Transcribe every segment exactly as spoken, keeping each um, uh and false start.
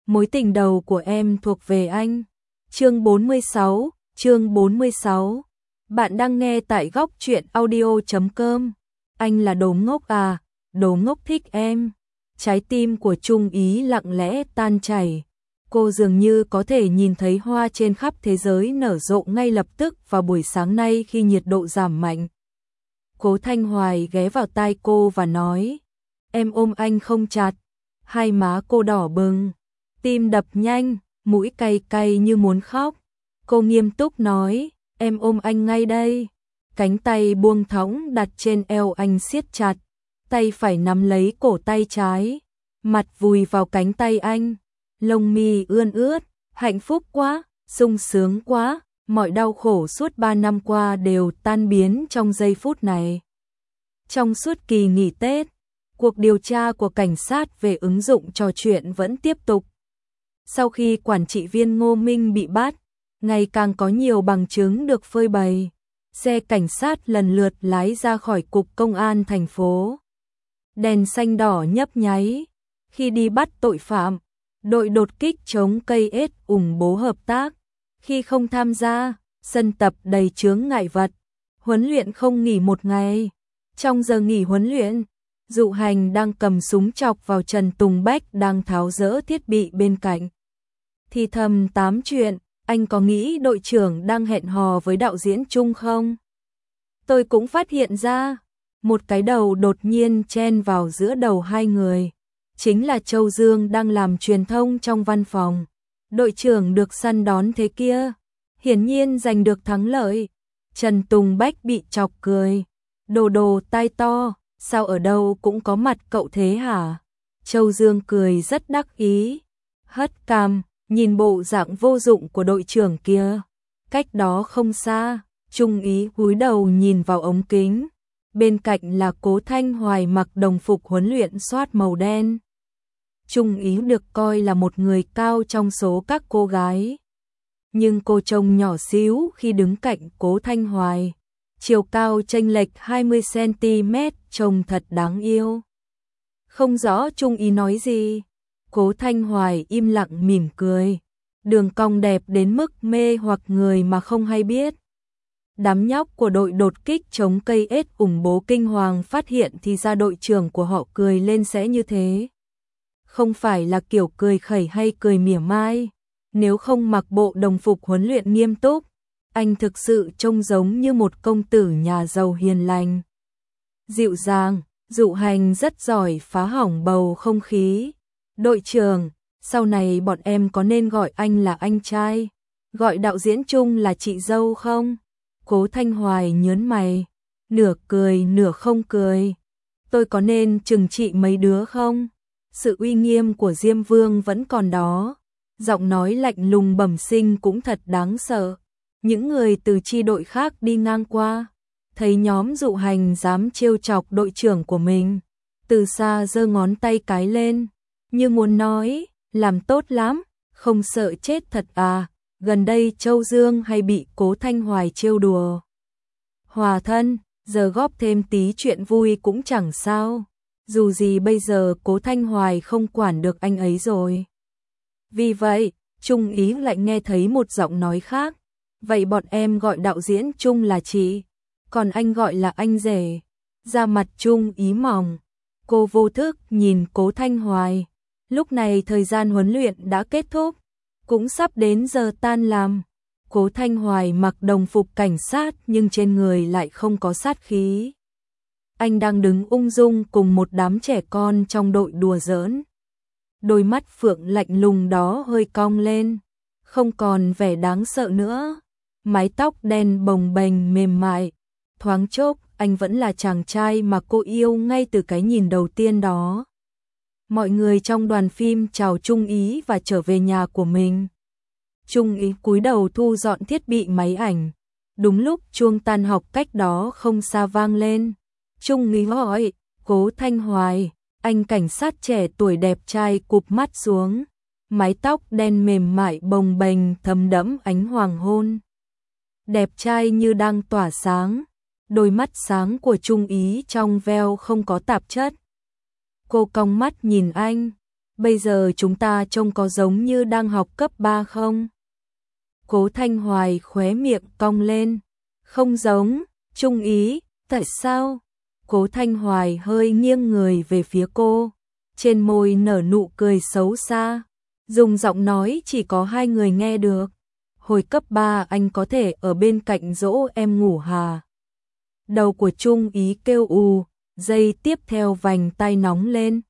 Mối tình đầu của em thuộc về anh. Chương bốn mươi sáu, chương bốn mươi sáu. Bạn đang nghe tại góc truyện audio chấm com. Anh là đồ ngốc à, đồ ngốc thích em. Trái tim của Trung Ý lặng lẽ tan chảy. Cô dường như có thể nhìn thấy hoa trên khắp thế giới nở rộ ngay lập tức vào buổi sáng nay khi nhiệt độ giảm mạnh. Cố Thanh Hoài ghé vào tai cô và nói, em ôm anh không chặt. Hai má cô đỏ bừng, tim đập nhanh, mũi cay cay như muốn khóc. Cô nghiêm túc nói, em ôm anh ngay đây. Cánh tay buông thõng đặt trên eo anh siết chặt, tay phải nắm lấy cổ tay trái, mặt vùi vào cánh tay anh, lông mi ươn ướt, hạnh phúc quá, sung sướng quá, mọi đau khổ suốt ba năm qua đều tan biến trong giây phút này. Trong suốt kỳ nghỉ Tết, cuộc điều tra của cảnh sát về ứng dụng trò chuyện vẫn tiếp tục. Sau khi quản trị viên Ngô Minh bị bắt, ngày càng có nhiều bằng chứng được phơi bày. Xe cảnh sát lần lượt lái ra khỏi cục công an thành phố. Đèn xanh đỏ nhấp nháy. Khi đi bắt tội phạm, đội đột kích chống cây ết ủng bố hợp tác. Khi không tham gia, sân tập đầy chướng ngại vật. Huấn luyện không nghỉ một ngày. Trong giờ nghỉ huấn luyện, Dụ Hành đang cầm súng chọc vào Trần Tùng Bách đang tháo dỡ thiết bị bên cạnh. Thì thầm tám chuyện, anh có nghĩ đội trưởng đang hẹn hò với đạo diễn Trung không? Tôi cũng phát hiện ra, một cái đầu đột nhiên chen vào giữa đầu hai người. Chính là Châu Dương đang làm truyền thông trong văn phòng. Đội trưởng được săn đón thế kia, hiển nhiên giành được thắng lợi. Trần Tùng Bách bị chọc cười. Đồ đồ tai to, sao ở đâu cũng có mặt cậu thế hả? Châu Dương cười rất đắc ý, hất cằm, nhìn bộ dạng vô dụng của đội trưởng kia. Cách đó không xa, Trung Ý cúi đầu nhìn vào ống kính. Bên cạnh là Cố Thanh Hoài mặc đồng phục huấn luyện soát màu đen. Trung Ý được coi là một người cao trong số các cô gái. Nhưng cô trông nhỏ xíu khi đứng cạnh Cố Thanh Hoài. Chiều cao chênh lệch hai mươi xăng ti mét, trông thật đáng yêu. Không rõ Trung Ý nói gì. Cố Thanh Hoài im lặng mỉm cười. Đường cong đẹp đến mức mê hoặc người mà không hay biết. Đám nhóc của đội đột kích chống cây ết ủng bố kinh hoàng phát hiện thì ra đội trưởng của họ cười lên sẽ như thế. Không phải là kiểu cười khẩy hay cười mỉa mai. Nếu không mặc bộ đồng phục huấn luyện nghiêm túc, anh thực sự trông giống như một công tử nhà giàu hiền lành. Dịu dàng, Dụ Hành rất giỏi phá hỏng bầu không khí. Đội trưởng, sau này bọn em có nên gọi anh là anh trai, gọi đạo diễn Trung là chị dâu không? Cố Thanh Hoài nhớn mày, nửa cười nửa không cười. Tôi có nên trừng trị mấy đứa không? Sự uy nghiêm của Diêm Vương vẫn còn đó. Giọng nói lạnh lùng bẩm sinh cũng thật đáng sợ. Những người từ chi đội khác đi ngang qua, thấy nhóm Dụ Hành dám trêu chọc đội trưởng của mình, từ xa giơ ngón tay cái lên, như muốn nói, làm tốt lắm, không sợ chết thật à. Gần đây Châu Dương hay bị Cố Thanh Hoài trêu đùa. Hòa thân, giờ góp thêm tí chuyện vui cũng chẳng sao. Dù gì bây giờ Cố Thanh Hoài không quản được anh ấy rồi. Vì vậy, Trung Ý lại nghe thấy một giọng nói khác. Vậy bọn em gọi đạo diễn Trung là chị, còn anh gọi là anh rể. Da mặt Trung Ý mỏng. Cô vô thức nhìn Cố Thanh Hoài. Lúc này thời gian huấn luyện đã kết thúc, cũng sắp đến giờ tan làm. Cố Thanh Hoài mặc đồng phục cảnh sát nhưng trên người lại không có sát khí. Anh đang đứng ung dung cùng một đám trẻ con trong đội đùa giỡn. Đôi mắt phượng lạnh lùng đó hơi cong lên, không còn vẻ đáng sợ nữa. Mái tóc đen bồng bềnh mềm mại. Thoáng chốc, anh vẫn là chàng trai mà cô yêu ngay từ cái nhìn đầu tiên đó. Mọi người trong đoàn phim chào Trung Ý và trở về nhà của mình. Trung Ý cúi đầu thu dọn thiết bị máy ảnh. Đúng lúc chuông tan học cách đó không xa vang lên. Trung Ý hỏi, Cố Thanh Hoài. Anh cảnh sát trẻ tuổi đẹp trai cụp mắt xuống. Mái tóc đen mềm mại bồng bềnh thấm đẫm ánh hoàng hôn. Đẹp trai như đang tỏa sáng. Đôi mắt sáng của Trung Ý trong veo không có tạp chất. Cô cong mắt nhìn anh. bây giờ chúng ta trông có giống như đang học cấp ba không? Cố Thanh Hoài khóe miệng cong lên. Không giống, Trung Ý, tại sao? Cố Thanh Hoài hơi nghiêng người về phía cô, trên môi nở nụ cười xấu xa, dùng giọng nói chỉ có hai người nghe được. Hồi cấp ba anh có thể ở bên cạnh dỗ em ngủ hà? Đầu của Trung Ý kêu ù, giây tiếp theo vành tay nóng lên.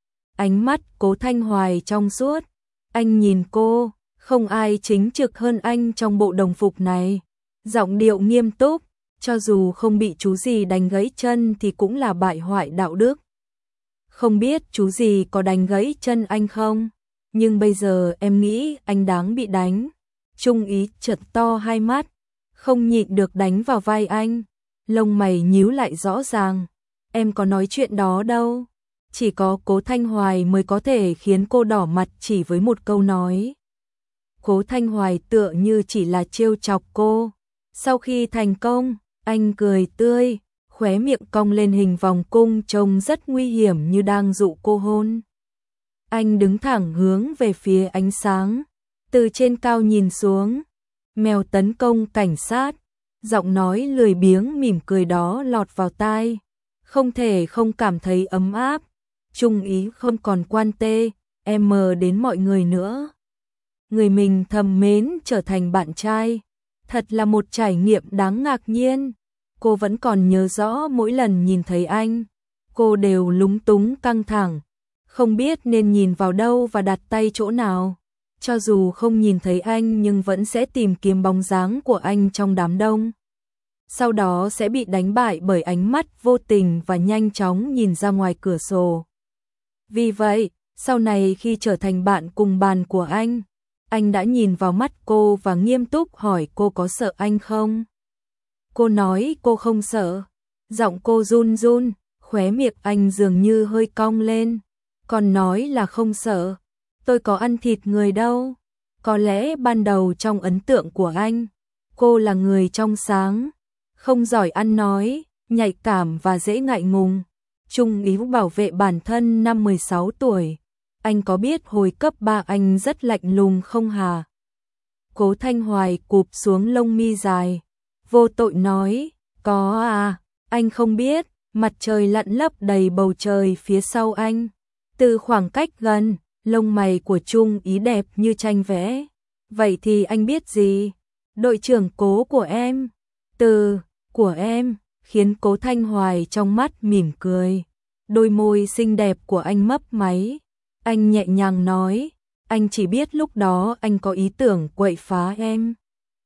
Ánh mắt Cố Thanh Hoài trong suốt, anh nhìn cô, không ai chính trực hơn anh trong bộ đồng phục này. Giọng điệu nghiêm túc, cho dù không bị chú gì đánh gãy chân thì cũng là bại hoại đạo đức. Không biết chú gì có đánh gãy chân anh không? Nhưng bây giờ em nghĩ anh đáng bị đánh. Trung Ý trợn to hai mắt, không nhịn được đánh vào vai anh. Lông mày nhíu lại rõ ràng. Em có nói chuyện đó đâu. Chỉ có Cố Thanh Hoài mới có thể khiến cô đỏ mặt chỉ với một câu nói. Cố Thanh Hoài tựa như chỉ là trêu chọc cô. Sau khi thành công, anh cười tươi, khóe miệng cong lên hình vòng cung trông rất nguy hiểm như đang dụ cô hôn. Anh đứng thẳng hướng về phía ánh sáng, từ trên cao nhìn xuống. Mèo tấn công cảnh sát, giọng nói lười biếng mỉm cười đó lọt vào tai. Không thể không cảm thấy ấm áp. Trung Ý không còn quan tê, em mờ đến mọi người nữa. Người mình thầm mến trở thành bạn trai. Thật là một trải nghiệm đáng ngạc nhiên. Cô vẫn còn nhớ rõ mỗi lần nhìn thấy anh, cô đều lúng túng căng thẳng, không biết nên nhìn vào đâu và đặt tay chỗ nào. Cho dù không nhìn thấy anh nhưng vẫn sẽ tìm kiếm bóng dáng của anh trong đám đông. Sau đó sẽ bị đánh bại bởi ánh mắt vô tình và nhanh chóng nhìn ra ngoài cửa sổ. Vì vậy, sau này khi trở thành bạn cùng bàn của anh, anh đã nhìn vào mắt cô và nghiêm túc hỏi cô có sợ anh không? Cô nói cô không sợ. Giọng cô run run, khóe miệng anh dường như hơi cong lên. Còn nói là không sợ. Tôi có ăn thịt người đâu. Có lẽ ban đầu trong ấn tượng của anh, cô là người trong sáng, không giỏi ăn nói, nhạy cảm và dễ ngại ngùng. Trung Ý bảo vệ bản thân năm mười sáu tuổi. Anh có biết hồi cấp ba anh rất lạnh lùng không hả? Cố Thanh Hoài cụp xuống lông mi dài, vô tội nói, có à, anh không biết, mặt trời lặn lấp đầy bầu trời phía sau anh. Từ khoảng cách gần, lông mày của Trung Ý đẹp như tranh vẽ. Vậy thì anh biết gì? Đội trưởng Cố của em. Từ, của em, khiến Cố Thanh Hoài trong mắt mỉm cười. Đôi môi xinh đẹp của anh mấp máy. Anh nhẹ nhàng nói, anh chỉ biết lúc đó anh có ý tưởng quậy phá em.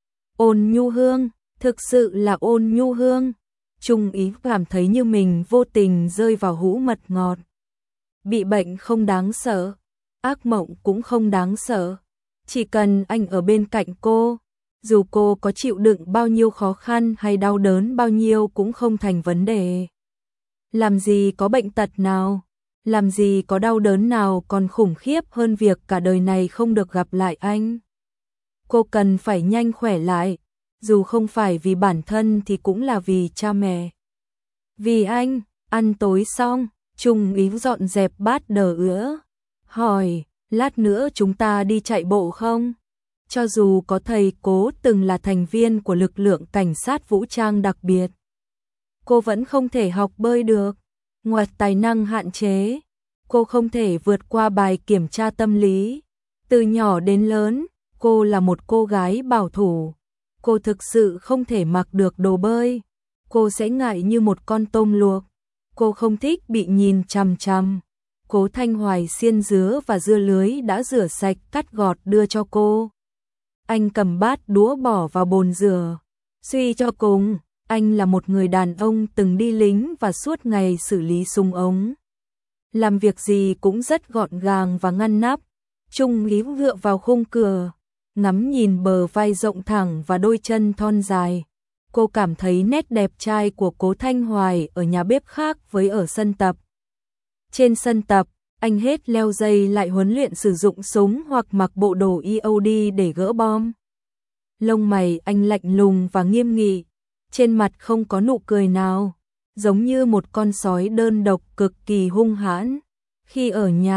Ôn nhu hương, thực sự là ôn nhu hương. Trung Ý cảm thấy như mình vô tình rơi vào hũ mật ngọt. Bị bệnh không đáng sợ, ác mộng cũng không đáng sợ. Chỉ cần anh ở bên cạnh cô, dù cô có chịu đựng bao nhiêu khó khăn hay đau đớn bao nhiêu cũng không thành vấn đề. Làm gì có bệnh tật nào, làm gì có đau đớn nào còn khủng khiếp hơn việc cả đời này không được gặp lại anh. Cô cần phải nhanh khỏe lại, dù không phải vì bản thân thì cũng là vì cha mẹ. Vì anh. Ăn tối xong, Trung Ý dọn dẹp bát đờ ứa, hỏi, lát nữa chúng ta đi chạy bộ không? Cho dù có thầy Cố từng là thành viên của lực lượng cảnh sát vũ trang đặc biệt, cô vẫn không thể học bơi được. Ngoài tài năng hạn chế, cô không thể vượt qua bài kiểm tra tâm lý. Từ nhỏ đến lớn, cô là một cô gái bảo thủ. Cô thực sự không thể mặc được đồ bơi. Cô sẽ ngại như một con tôm luộc. Cô không thích bị nhìn chằm chằm. Cố Thanh Hoài xiên dứa và dưa lưới đã rửa sạch cắt gọt đưa cho cô. Anh cầm bát đũa bỏ vào bồn rửa. Suy cho cùng, anh là một người đàn ông từng đi lính và suốt ngày xử lý súng ống. Làm việc gì cũng rất gọn gàng và ngăn nắp. Trung Ý dựa vào khung cửa, ngắm nhìn bờ vai rộng thẳng và đôi chân thon dài. Cô cảm thấy nét đẹp trai của Cố Thanh Hoài ở nhà bếp khác với ở sân tập. Trên sân tập, anh hết leo dây lại huấn luyện sử dụng súng hoặc mặc bộ đồ e o đê để gỡ bom. Lông mày anh lạnh lùng và nghiêm nghị, trên mặt không có nụ cười nào, giống như một con sói đơn độc cực kỳ hung hãn. Khi ở nhà,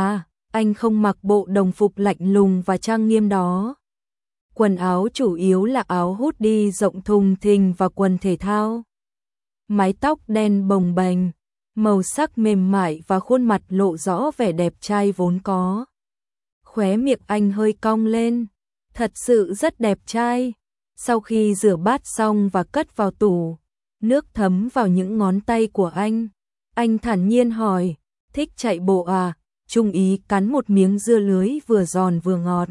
Anh không mặc bộ đồng phục lạnh lùng và trang nghiêm đó. Quần áo chủ yếu là áo hoodie rộng thùng thình và quần thể thao. Mái tóc đen bồng bềnh, màu sắc mềm mại và khuôn mặt lộ rõ vẻ đẹp trai vốn có. Khóe miệng anh hơi cong lên, thật sự rất đẹp trai. Sau khi rửa bát xong và cất vào tủ, nước thấm vào những ngón tay của anh. Anh thản nhiên hỏi, thích chạy bộ à? Trung Ý cắn một miếng dưa lưới vừa giòn vừa ngọt.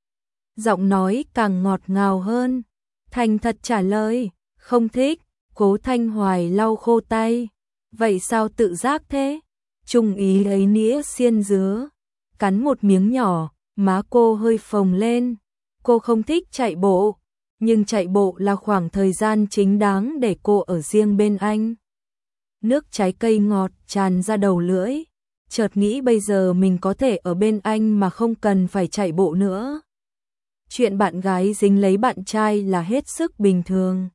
Giọng nói càng ngọt ngào hơn. Thành thật trả lời, không thích. Cố Thanh Hoài lau khô tay. Vậy sao tự giác thế? Trung Ý lấy nĩa xiên dứa, cắn một miếng nhỏ, má cô hơi phồng lên. Cô không thích chạy bộ, nhưng chạy bộ là khoảng thời gian chính đáng để cô ở riêng bên anh. Nước trái cây ngọt tràn ra đầu lưỡi, chợt nghĩ bây giờ mình có thể ở bên anh mà không cần phải chạy bộ nữa. Chuyện bạn gái dính lấy bạn trai là hết sức bình thường.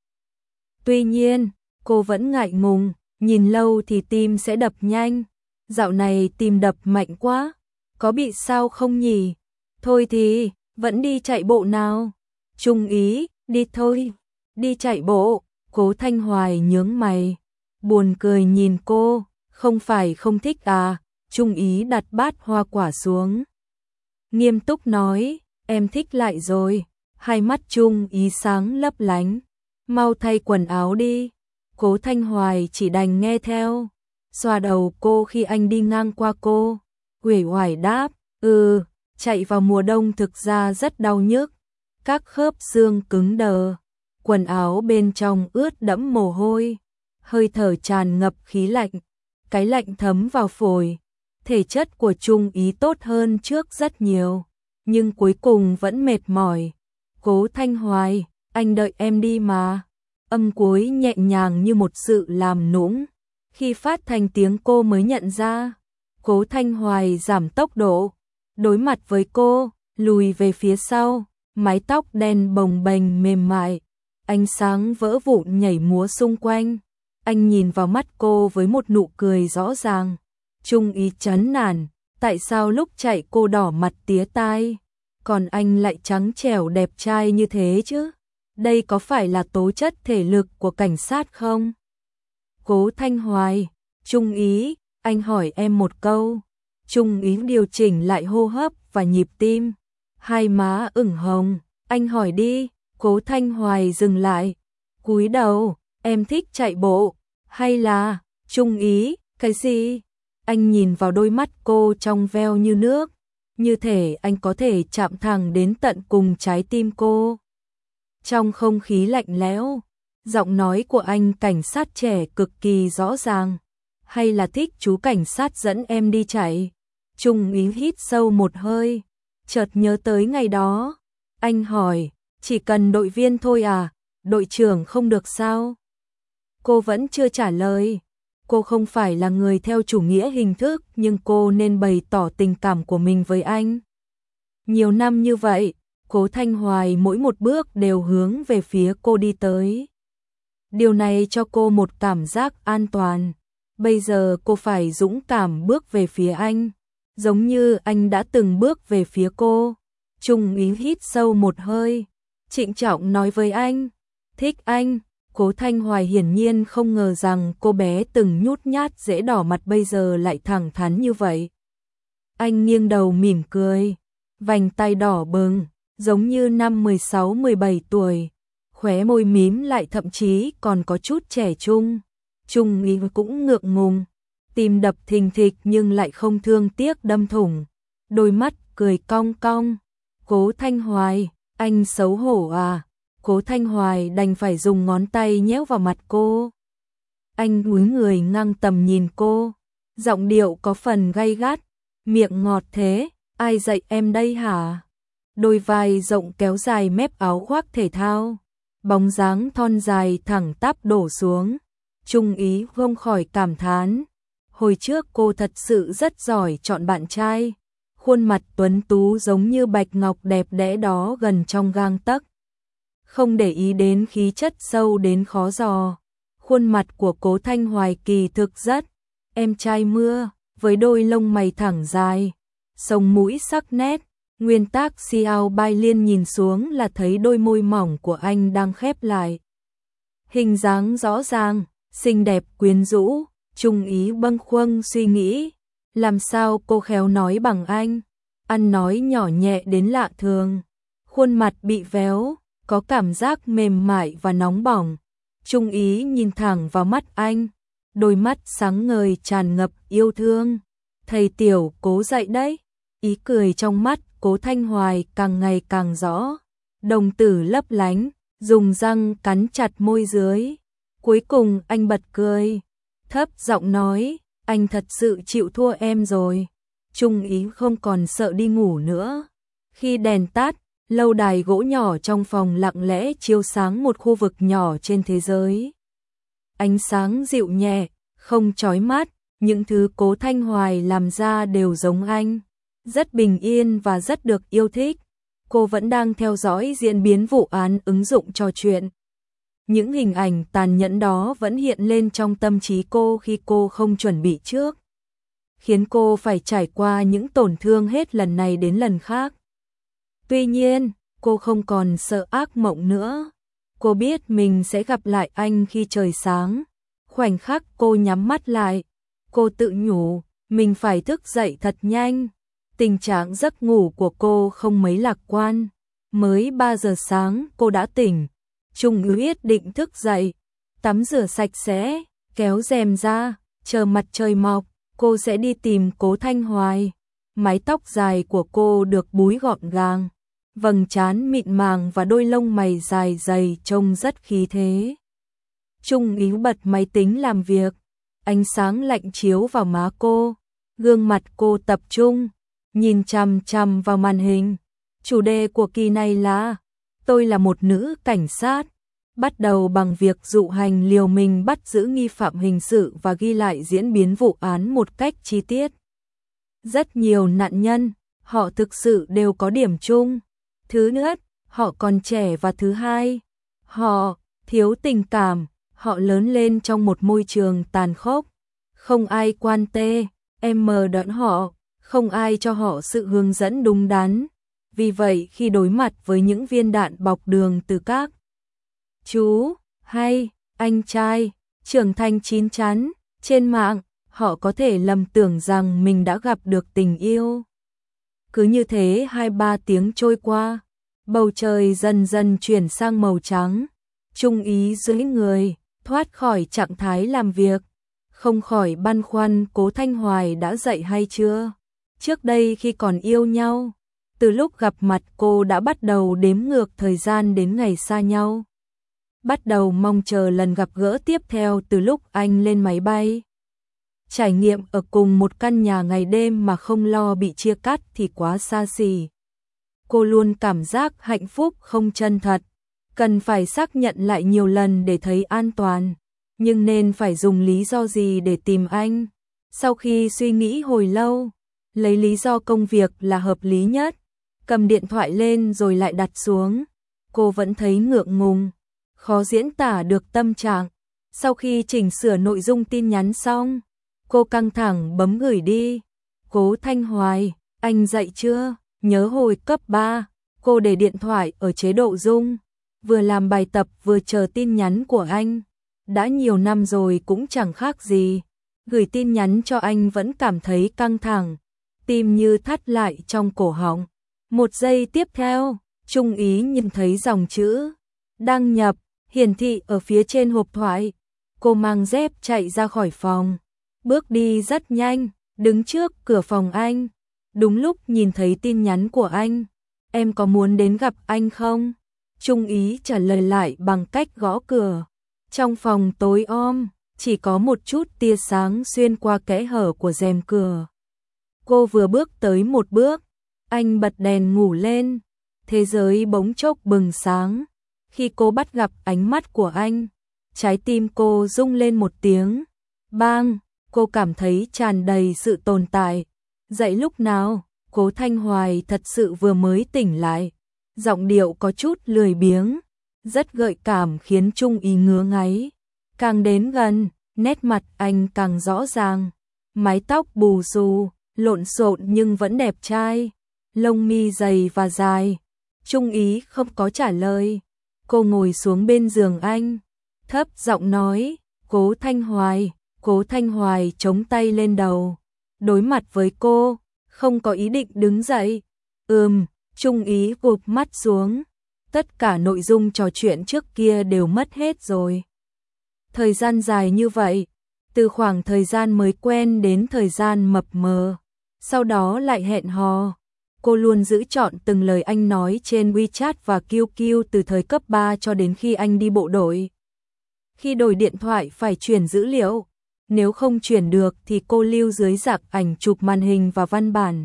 Tuy nhiên, cô vẫn ngại ngùng, nhìn lâu thì tim sẽ đập nhanh. Dạo này tim đập mạnh quá, có bị sao không nhỉ? Thôi thì, vẫn đi chạy bộ nào. Trung Ý, đi thôi, đi chạy bộ. Cố Thanh Hoài nhướng mày, buồn cười nhìn cô, không phải không thích à? Trung Ý đặt bát hoa quả xuống, nghiêm túc nói, em thích lại rồi. Hai mắt Trung Ý sáng lấp lánh, mau thay quần áo đi. Cố Thanh Hoài chỉ đành nghe theo, xoa đầu cô khi anh đi ngang qua cô, uể oải đáp, ừ, chạy vào mùa đông thực ra rất đau nhức, các khớp xương cứng đờ, quần áo bên trong ướt đẫm mồ hôi, hơi thở tràn ngập khí lạnh, cái lạnh thấm vào phổi. Thể chất của Trung Ý tốt hơn trước rất nhiều, nhưng cuối cùng vẫn mệt mỏi. Cố Thanh Hoài, anh đợi em đi mà. Âm cuối nhẹ nhàng như một sự làm nũng. Khi phát thành tiếng cô mới nhận ra. Cố Thanh Hoài giảm tốc độ, đối mặt với cô, lùi về phía sau, mái tóc đen bồng bềnh mềm mại, ánh sáng vỡ vụn nhảy múa xung quanh. Anh nhìn vào mắt cô với một nụ cười rõ ràng. Trung Ý chán nản, tại sao lúc chạy cô đỏ mặt tía tai, còn anh lại trắng trẻo đẹp trai như thế chứ? Đây có phải là tố chất thể lực của cảnh sát không? Cố Thanh Hoài, Trung Ý, anh hỏi em một câu. Trung Ý điều chỉnh lại hô hấp và nhịp tim, hai má ửng hồng. Anh hỏi đi. Cố Thanh Hoài dừng lại, cúi đầu, em thích chạy bộ, hay là... Trung Ý, cái gì? Anh nhìn vào đôi mắt cô trong veo như nước, như thể anh có thể chạm thẳng đến tận cùng trái tim cô. Trong không khí lạnh lẽo, giọng nói của anh cảnh sát trẻ cực kỳ rõ ràng. Hay là thích chú cảnh sát dẫn em đi chạy? Trung Ý hít sâu một hơi, chợt nhớ tới ngày đó. Anh hỏi, chỉ cần đội viên thôi à, đội trưởng không được sao? Cô vẫn chưa trả lời. Cô không phải là người theo chủ nghĩa hình thức, nhưng cô nên bày tỏ tình cảm của mình với anh. Nhiều năm như vậy, Cố Thanh Hoài mỗi một bước đều hướng về phía cô đi tới. Điều này cho cô một cảm giác an toàn. Bây giờ cô phải dũng cảm bước về phía anh, giống như anh đã từng bước về phía cô. Trung Ý hít sâu một hơi, trịnh trọng nói với anh, thích anh. Cố Thanh Hoài hiển nhiên không ngờ rằng cô bé từng nhút nhát dễ đỏ mặt bây giờ lại thẳng thắn như vậy. Anh nghiêng đầu mỉm cười, vành tay đỏ bừng, giống như năm mười sáu mười bảy tuổi, khóe môi mím lại thậm chí còn có chút trẻ trung. Trung Ý cũng ngượng ngùng, tim đập thình thịch nhưng lại không thương tiếc đâm thủng, đôi mắt cười cong cong. Cố Thanh Hoài, anh xấu hổ à? Cố Thanh Hoài đành phải dùng ngón tay nhéo vào mặt cô. Anh cúi người ngang tầm nhìn cô, giọng điệu có phần gay gắt, miệng ngọt thế, ai dạy em đây hả? Đôi vai rộng kéo dài mép áo khoác thể thao, bóng dáng thon dài thẳng tắp đổ xuống. Trung Ý không khỏi cảm thán, hồi trước cô thật sự rất giỏi chọn bạn trai, khuôn mặt tuấn tú giống như bạch ngọc đẹp đẽ đó gần trong gang tấc. Không để ý đến khí chất sâu đến khó dò, khuôn mặt của Cố Thanh Hoài kỳ thực rất em trai mưa, với đôi lông mày thẳng dài, sống mũi sắc nét. Nguyên tác Xiao Bai Liên nhìn xuống là thấy đôi môi mỏng của anh đang khép lại. Hình dáng rõ ràng, xinh đẹp quyến rũ, Trung Ý bâng khuâng suy nghĩ. Làm sao cô khéo nói bằng anh? Ăn nói nhỏ nhẹ đến lạ thường. Khuôn mặt bị véo, có cảm giác mềm mại và nóng bỏng. Trung Ý nhìn thẳng vào mắt anh, đôi mắt sáng ngời tràn ngập yêu thương. Thầy Tiểu cố dạy đấy. Ý cười trong mắt Cố Thanh Hoài càng ngày càng rõ. Đồng tử lấp lánh, dùng răng cắn chặt môi dưới. Cuối cùng anh bật cười, thấp giọng nói, anh thật sự chịu thua em rồi. Trung Ý không còn sợ đi ngủ nữa. Khi đèn tắt, lâu đài gỗ nhỏ trong phòng lặng lẽ chiếu sáng một khu vực nhỏ trên thế giới. Ánh sáng dịu nhẹ, không chói mắt, những thứ Cố Thanh Hoài làm ra đều giống anh. Rất bình yên và rất được yêu thích. Cô vẫn đang theo dõi diễn biến vụ án ứng dụng trò chuyện. Những hình ảnh tàn nhẫn đó vẫn hiện lên trong tâm trí cô khi cô không chuẩn bị trước, khiến cô phải trải qua những tổn thương hết lần này đến lần khác. Tuy nhiên, cô không còn sợ ác mộng nữa. Cô biết mình sẽ gặp lại anh khi trời sáng. Khoảnh khắc cô nhắm mắt lại, cô tự nhủ, mình phải thức dậy thật nhanh. Tình trạng giấc ngủ của cô không mấy lạc quan. Mới ba giờ sáng cô đã tỉnh. Trung Ý định thức dậy, tắm rửa sạch sẽ, kéo rèm ra, chờ mặt trời mọc, cô sẽ đi tìm Cố Thanh Hoài. Mái tóc dài của cô được búi gọn gàng, vầng trán mịn màng và đôi lông mày dài dày trông rất khí thế. Trung Ý bật máy tính làm việc, ánh sáng lạnh chiếu vào má cô, gương mặt cô tập trung, nhìn chằm chằm vào màn hình. Chủ đề của kỳ này là Tôi là một nữ cảnh sát, bắt đầu bằng việc dụ hành liều mình bắt giữ nghi phạm hình sự và ghi lại diễn biến vụ án một cách chi tiết. Rất nhiều nạn nhân, họ thực sự đều có điểm chung. Thứ nhất, họ còn trẻ, và thứ hai, họ thiếu tình cảm, họ lớn lên trong một môi trường tàn khốc. Không ai quan tê, em mờ đón họ, không ai cho họ sự hướng dẫn đúng đắn. Vì vậy khi đối mặt với những viên đạn bọc đường từ các chú hay anh trai trưởng thành chín chắn trên mạng, họ có thể lầm tưởng rằng mình đã gặp được tình yêu. Cứ như thế hai ba tiếng trôi qua, bầu trời dần dần chuyển sang màu trắng. Trung Ý duỗi người, thoát khỏi trạng thái làm việc, không khỏi băn khoăn Cố Thanh Hoài đã dậy hay chưa. Trước đây khi còn yêu nhau, từ lúc gặp mặt cô đã bắt đầu đếm ngược thời gian đến ngày xa nhau. Bắt đầu mong chờ lần gặp gỡ tiếp theo từ lúc anh lên máy bay. Trải nghiệm ở cùng một căn nhà ngày đêm mà không lo bị chia cắt thì quá xa xỉ. Cô luôn cảm giác hạnh phúc không chân thật, cần phải xác nhận lại nhiều lần để thấy an toàn. Nhưng nên phải dùng lý do gì để tìm anh? Sau khi suy nghĩ hồi lâu, lấy lý do công việc là hợp lý nhất. Cầm điện thoại lên rồi lại đặt xuống. Cô vẫn thấy ngượng ngùng, khó diễn tả được tâm trạng. Sau khi chỉnh sửa nội dung tin nhắn xong, cô căng thẳng bấm gửi đi. Cố Thanh Hoài, anh dậy chưa? Nhớ hồi cấp ba, cô để điện thoại ở chế độ rung, vừa làm bài tập vừa chờ tin nhắn của anh. Đã nhiều năm rồi cũng chẳng khác gì. Gửi tin nhắn cho anh vẫn cảm thấy căng thẳng, tim như thắt lại trong cổ họng. Một giây tiếp theo, Trung Ý nhìn thấy dòng chữ đăng nhập hiển thị ở phía trên hộp thoại. Cô mang dép chạy ra khỏi phòng, bước đi rất nhanh, đứng trước cửa phòng anh. Đúng lúc nhìn thấy tin nhắn của anh. Em có muốn đến gặp anh không? Trung Ý trả lời lại bằng cách gõ cửa. Trong phòng tối om, chỉ có một chút tia sáng xuyên qua kẽ hở của rèm cửa. Cô vừa bước tới một bước, anh bật đèn ngủ lên. Thế giới bỗng chốc bừng sáng. Khi cô bắt gặp ánh mắt của anh, trái tim cô rung lên một tiếng. Bang, cô cảm thấy tràn đầy sự tồn tại. Dậy lúc nào? Cố Thanh Hoài thật sự vừa mới tỉnh lại. Giọng điệu có chút lười biếng, rất gợi cảm khiến Trung Ý ngứa ngáy. Càng đến gần, nét mặt anh càng rõ ràng. Mái tóc bù xù, lộn xộn nhưng vẫn đẹp trai, lông mi dày và dài. Trung Ý không có trả lời. Cô ngồi xuống bên giường anh, thấp giọng nói, Cố Thanh Hoài. Cố Thanh Hoài chống tay lên đầu, đối mặt với cô, không có ý định đứng dậy. Ừm, Trung Ý gục mắt xuống. Tất cả nội dung trò chuyện trước kia đều mất hết rồi. Thời gian dài như vậy, từ khoảng thời gian mới quen đến thời gian mập mờ, sau đó lại hẹn hò. Cô luôn giữ trọn từng lời anh nói trên WeChat và quy quy từ thời cấp ba cho đến khi anh đi bộ đội. Khi đổi điện thoại phải chuyển dữ liệu, nếu không chuyển được thì cô lưu dưới dạng ảnh chụp màn hình và văn bản.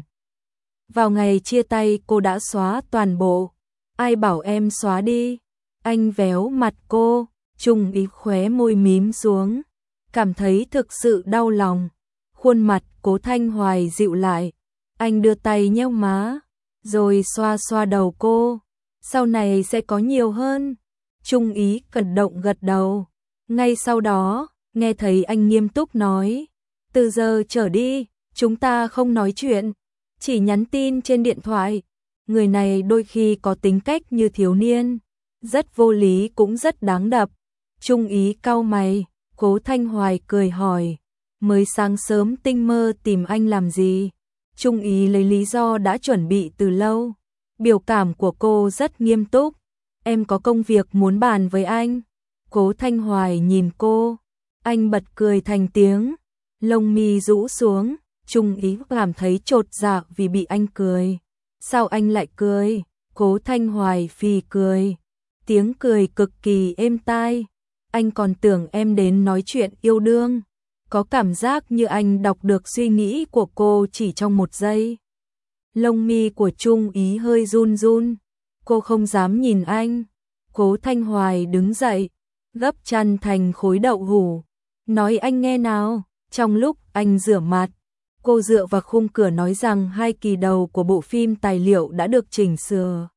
Vào ngày chia tay cô đã xóa toàn bộ. Ai bảo em xóa đi? Anh véo mặt cô, Trung Ý khóe môi mím xuống, cảm thấy thực sự đau lòng. Khuôn mặt Cố Thanh Hoài dịu lại, anh đưa tay nhéo má, rồi xoa xoa đầu cô. Sau này sẽ có nhiều hơn. Trung Ý cẩn động gật đầu. Ngay sau đó, nghe thấy anh nghiêm túc nói, từ giờ trở đi, chúng ta không nói chuyện, chỉ nhắn tin trên điện thoại. Người này đôi khi có tính cách như thiếu niên, rất vô lý cũng rất đáng đập. Trung Ý cau mày, Cố Thanh Hoài cười hỏi, mới sáng sớm tinh mơ tìm anh làm gì? Trung Ý lấy lý do đã chuẩn bị từ lâu. Biểu cảm của cô rất nghiêm túc. Em có công việc muốn bàn với anh. Cố Thanh Hoài nhìn cô, anh bật cười thành tiếng, lông mi rũ xuống. Trung Ý cảm thấy chột dạ vì bị anh cười. Sao anh lại cười? Cố Thanh Hoài phì cười, tiếng cười cực kỳ êm tai. Anh còn tưởng em đến nói chuyện yêu đương. Có cảm giác như anh đọc được suy nghĩ của cô chỉ trong một giây. Lông mi của Trung Ý hơi run run, cô không dám nhìn anh. Cố Thanh Hoài đứng dậy, gấp chăn thành khối đậu hũ, nói anh nghe nào. Trong lúc anh rửa mặt, cô dựa vào khung cửa nói rằng hai kỳ đầu của bộ phim tài liệu đã được chỉnh sửa.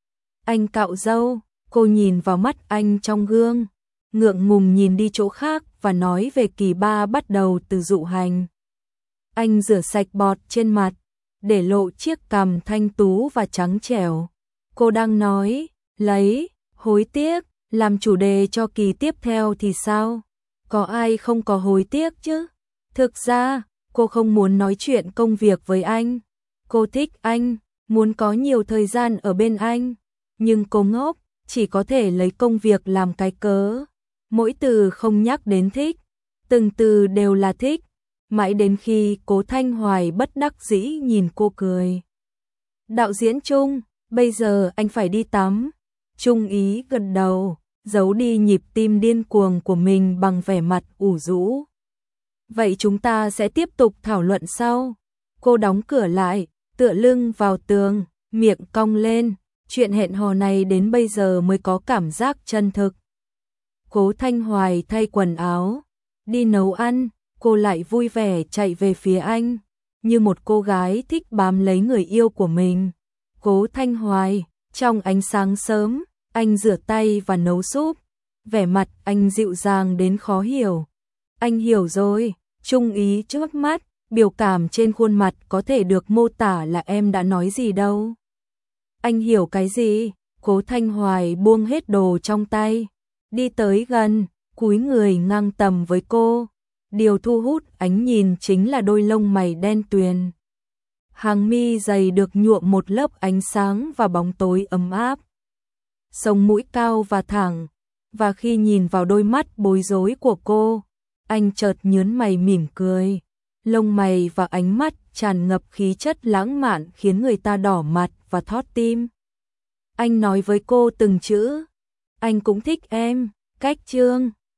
Anh cạo râu, cô nhìn vào mắt anh trong gương, ngượng ngùng nhìn đi chỗ khác và nói về kỳ ba bắt đầu từ dụ hành. Anh rửa sạch bọt trên mặt, để lộ chiếc cằm thanh tú và trắng trẻo. Cô đang nói, lấy, hối tiếc, làm chủ đề cho kỳ tiếp theo thì sao? Có ai không có hối tiếc chứ? Thực ra, cô không muốn nói chuyện công việc với anh. Cô thích anh, muốn có nhiều thời gian ở bên anh. Nhưng cô ngốc, chỉ có thể lấy công việc làm cái cớ. Mỗi từ không nhắc đến thích, từng từ đều là thích. Mãi đến khi Cố Thanh Hoài bất đắc dĩ nhìn cô cười. Đạo diễn Trung, bây giờ anh phải đi tắm. Trung Ý gật đầu, giấu đi nhịp tim điên cuồng của mình bằng vẻ mặt ủ rũ. Vậy chúng ta sẽ tiếp tục thảo luận sau. Cô đóng cửa lại, tựa lưng vào tường, miệng cong lên. Chuyện hẹn hò này đến bây giờ mới có cảm giác chân thực. Cố Thanh Hoài thay quần áo, đi nấu ăn. Cô lại vui vẻ chạy về phía anh, như một cô gái thích bám lấy người yêu của mình. Cố Thanh Hoài, trong ánh sáng sớm, anh rửa tay và nấu súp. Vẻ mặt anh dịu dàng đến khó hiểu. Anh hiểu rồi. Trung Ý chớp mắt, biểu cảm trên khuôn mặt có thể được mô tả là em đã nói gì đâu. Anh hiểu cái gì? Cố Thanh Hoài buông hết đồ trong tay, đi tới gần, cúi người ngang tầm với cô. Điều thu hút ánh nhìn chính là đôi lông mày đen tuyền. Hàng mi dày được nhuộm một lớp ánh sáng và bóng tối ấm áp. Sống mũi cao và thẳng, và khi nhìn vào đôi mắt bối rối của cô, anh chợt nhướng mày mỉm cười. Lông mày và ánh mắt tràn ngập khí chất lãng mạn khiến người ta đỏ mặt và thót tim. Anh nói với cô từng chữ, anh cũng thích em. Cách chương